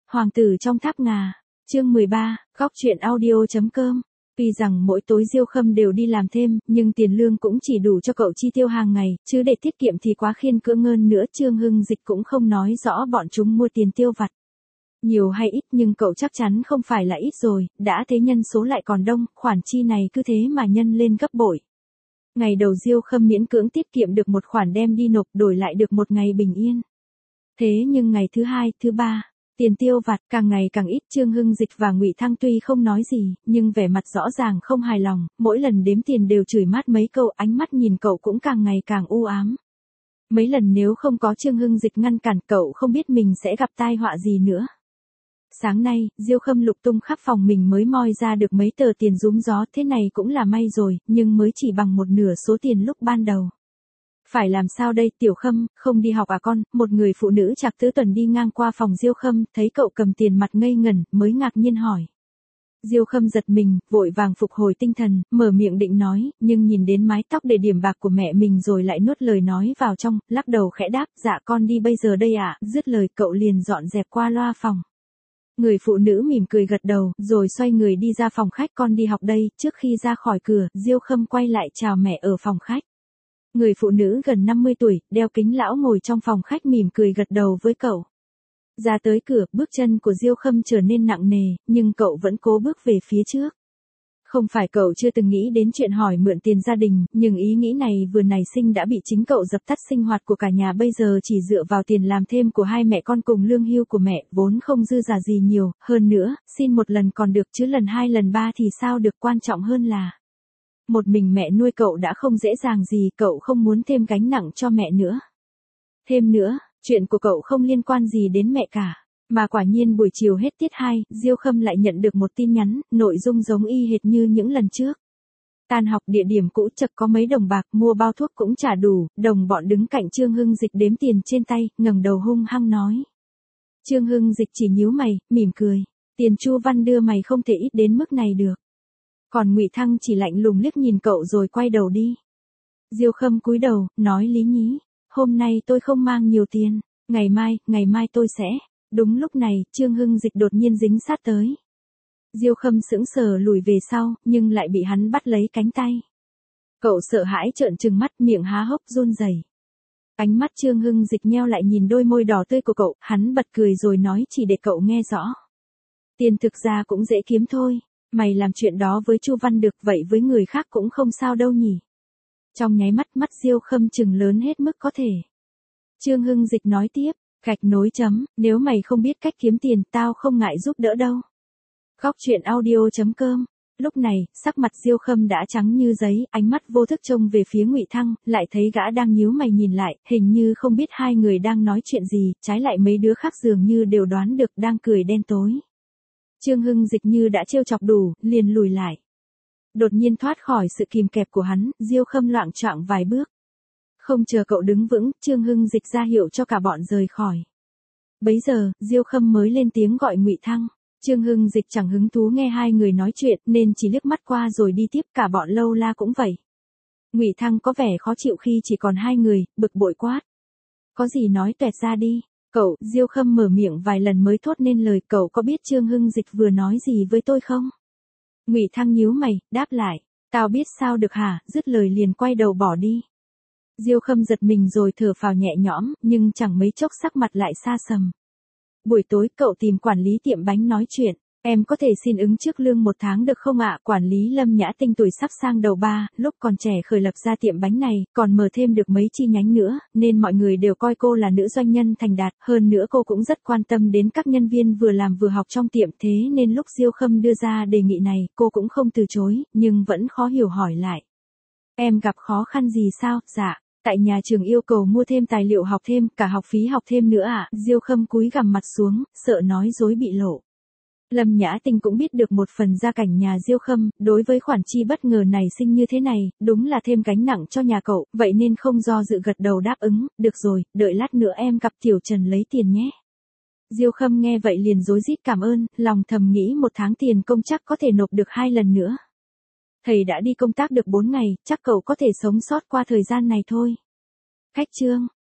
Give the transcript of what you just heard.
Hoàng tử trong tháp ngà, chương 13, góc truyện audio.com. Tuy rằng mỗi tối Diêu Khâm đều đi làm thêm, nhưng tiền lương cũng chỉ đủ cho cậu chi tiêu hàng ngày, chứ để tiết kiệm thì quá khiên cưỡng hơn nữa. Trương Hưng Dịch cũng không nói rõ bọn chúng mua tiền tiêu vặt nhiều hay ít, nhưng cậu chắc chắn không phải là ít rồi, đã thế nhân số lại còn đông, khoản chi này cứ thế mà nhân lên gấp bội. Ngày đầu Diêu Khâm miễn cưỡng tiết kiệm được một khoản đem đi nộp, đổi lại được một ngày bình yên. Thế nhưng ngày thứ hai, thứ ba, tiền tiêu vặt càng ngày càng ít. Trương Hưng Dịch và Ngụy Thăng tuy không nói gì, nhưng vẻ mặt rõ ràng không hài lòng, mỗi lần đếm tiền đều chửi mát mấy câu, ánh mắt nhìn cậu cũng càng ngày càng u ám. Mấy lần nếu không có Trương Hưng Dịch ngăn cản, cậu không biết mình sẽ gặp tai họa gì nữa. Sáng nay, Diêu Khâm lục tung khắp phòng mình mới moi ra được mấy tờ tiền rúm gió, thế này cũng là may rồi, nhưng mới chỉ bằng một nửa số tiền lúc ban đầu. Phải làm sao đây, Tiểu Khâm, không đi học à con? Một người phụ nữ Trạc Tứ Tuần đi ngang qua phòng Diêu Khâm, thấy cậu cầm tiền mặt ngây ngẩn, mới ngạc nhiên hỏi. Diêu Khâm giật mình, vội vàng phục hồi tinh thần, mở miệng định nói, nhưng nhìn đến mái tóc để điểm bạc của mẹ mình rồi lại nuốt lời nói vào trong, lắc đầu khẽ đáp, dạ con đi bây giờ đây ạ. Dứt lời cậu liền dọn dẹp qua loa phòng. Người phụ nữ mỉm cười gật đầu, rồi xoay người đi ra phòng khách. Con đi học đây. Trước khi ra khỏi cửa, Diêu Khâm quay lại chào mẹ ở phòng khách. Người phụ nữ gần 50 tuổi, đeo kính lão ngồi trong phòng khách mỉm cười gật đầu với cậu. Ra tới cửa, bước chân của Diêu Khâm trở nên nặng nề, nhưng cậu vẫn cố bước về phía trước. Không phải cậu chưa từng nghĩ đến chuyện hỏi mượn tiền gia đình, nhưng ý nghĩ này vừa nảy sinh đã bị chính cậu dập tắt. Sinh hoạt của cả nhà bây giờ chỉ dựa vào tiền làm thêm của hai mẹ con cùng lương hưu của mẹ, vốn không dư giả gì nhiều, hơn nữa, xin một lần còn được chứ lần hai lần ba thì sao được, quan trọng hơn là một mình mẹ nuôi cậu đã không dễ dàng gì, cậu không muốn thêm gánh nặng cho mẹ nữa. Thêm nữa, chuyện của cậu không liên quan gì đến mẹ cả. Mà quả nhiên buổi chiều hết tiết 2, Diêu Khâm lại nhận được một tin nhắn, nội dung giống y hệt như những lần trước. Tan học địa điểm cũ, chật có mấy đồng bạc, mua bao thuốc cũng trả đủ. Đồng bọn đứng cạnh Trương Hưng Dịch đếm tiền trên tay, ngẩng đầu hung hăng nói. Trương Hưng Dịch chỉ nhíu mày, mỉm cười. Tiền Chu Văn đưa mày không thể ít đến mức này được. Còn Ngụy Thăng chỉ lạnh lùng liếc nhìn cậu rồi quay đầu đi. Diêu Khâm cúi đầu, nói lý nhí. Hôm nay tôi không mang nhiều tiền, ngày mai tôi sẽ. Đúng lúc này, Trương Hưng Dịch đột nhiên dính sát tới. Diêu Khâm sững sờ lùi về sau, nhưng lại bị hắn bắt lấy cánh tay. Cậu sợ hãi trợn trừng mắt, miệng há hốc run rẩy. Ánh mắt Trương Hưng Dịch nheo lại nhìn đôi môi đỏ tươi của cậu, hắn bật cười rồi nói chỉ để cậu nghe rõ. Tiền thực ra cũng dễ kiếm thôi, mày làm chuyện đó với Chu Văn được, vậy với người khác cũng không sao đâu nhỉ. Trong nháy mắt, mắt Diêu Khâm trừng lớn hết mức có thể. Trương Hưng Dịch nói tiếp. Gạch nối chấm, nếu mày không biết cách kiếm tiền, tao không ngại giúp đỡ đâu. Góc truyện audio.com. Lúc này, sắc mặt Diêu Khâm đã trắng như giấy, ánh mắt vô thức trông về phía Ngụy Thăng, lại thấy gã đang nhíu mày nhìn lại, hình như không biết hai người đang nói chuyện gì, trái lại mấy đứa khác dường như đều đoán được, đang cười đen tối. Trương Hưng Dịch như đã trêu chọc đủ, liền lùi lại. Đột nhiên thoát khỏi sự kìm kẹp của hắn, Diêu Khâm loạng choạng vài bước. Không chờ cậu đứng vững, Trương Hưng Dịch ra hiệu cho cả bọn rời khỏi. Bấy giờ, Diêu Khâm mới lên tiếng gọi Ngụy Thăng. Trương Hưng Dịch chẳng hứng thú nghe hai người nói chuyện, nên chỉ liếc mắt qua rồi đi tiếp, cả bọn lâu la cũng vậy. Ngụy Thăng có vẻ khó chịu khi chỉ còn hai người, bực bội quát. Có gì nói toẹt ra đi. Cậu, Diêu Khâm mở miệng vài lần mới thốt nên lời, cậu có biết Trương Hưng Dịch vừa nói gì với tôi không? Ngụy Thăng nhíu mày, đáp lại. Tao biết sao được hả, dứt lời liền quay đầu bỏ đi. Diêu Khâm giật mình rồi thở phào nhẹ nhõm, nhưng chẳng mấy chốc sắc mặt lại xa sầm. Buổi tối cậu tìm quản lý tiệm bánh nói chuyện. Em có thể xin ứng trước lương 1 tháng được không ạ? Quản lý Lâm Nhã Tinh tuổi sắp sang đầu 3, lúc còn trẻ khởi lập ra tiệm bánh này, còn mở thêm được mấy chi nhánh nữa, nên mọi người đều coi cô là nữ doanh nhân thành đạt. Hơn nữa cô cũng rất quan tâm đến các nhân viên vừa làm vừa học trong tiệm, thế nên lúc Diêu Khâm đưa ra đề nghị này, cô cũng không từ chối, nhưng vẫn khó hiểu hỏi lại. Em gặp khó khăn gì sao? Dạ. Tại nhà trường yêu cầu mua thêm tài liệu học thêm, cả học phí học thêm nữa ạ. Diêu Khâm cúi gằm mặt xuống, sợ nói dối bị lộ. Lâm Nhã Tinh cũng biết được một phần gia cảnh nhà Diêu Khâm, đối với khoản chi bất ngờ này sinh như thế này, đúng là thêm gánh nặng cho nhà cậu, vậy nên không do dự gật đầu đáp ứng, được rồi, đợi lát nữa em gặp Tiểu Trần lấy tiền nhé. Diêu Khâm nghe vậy liền rối rít cảm ơn, lòng thầm nghĩ 1 tháng tiền công chắc có thể nộp được 2 lần nữa. Thầy đã đi công tác được 4 ngày, chắc cậu có thể sống sót qua thời gian này thôi. Khách trương,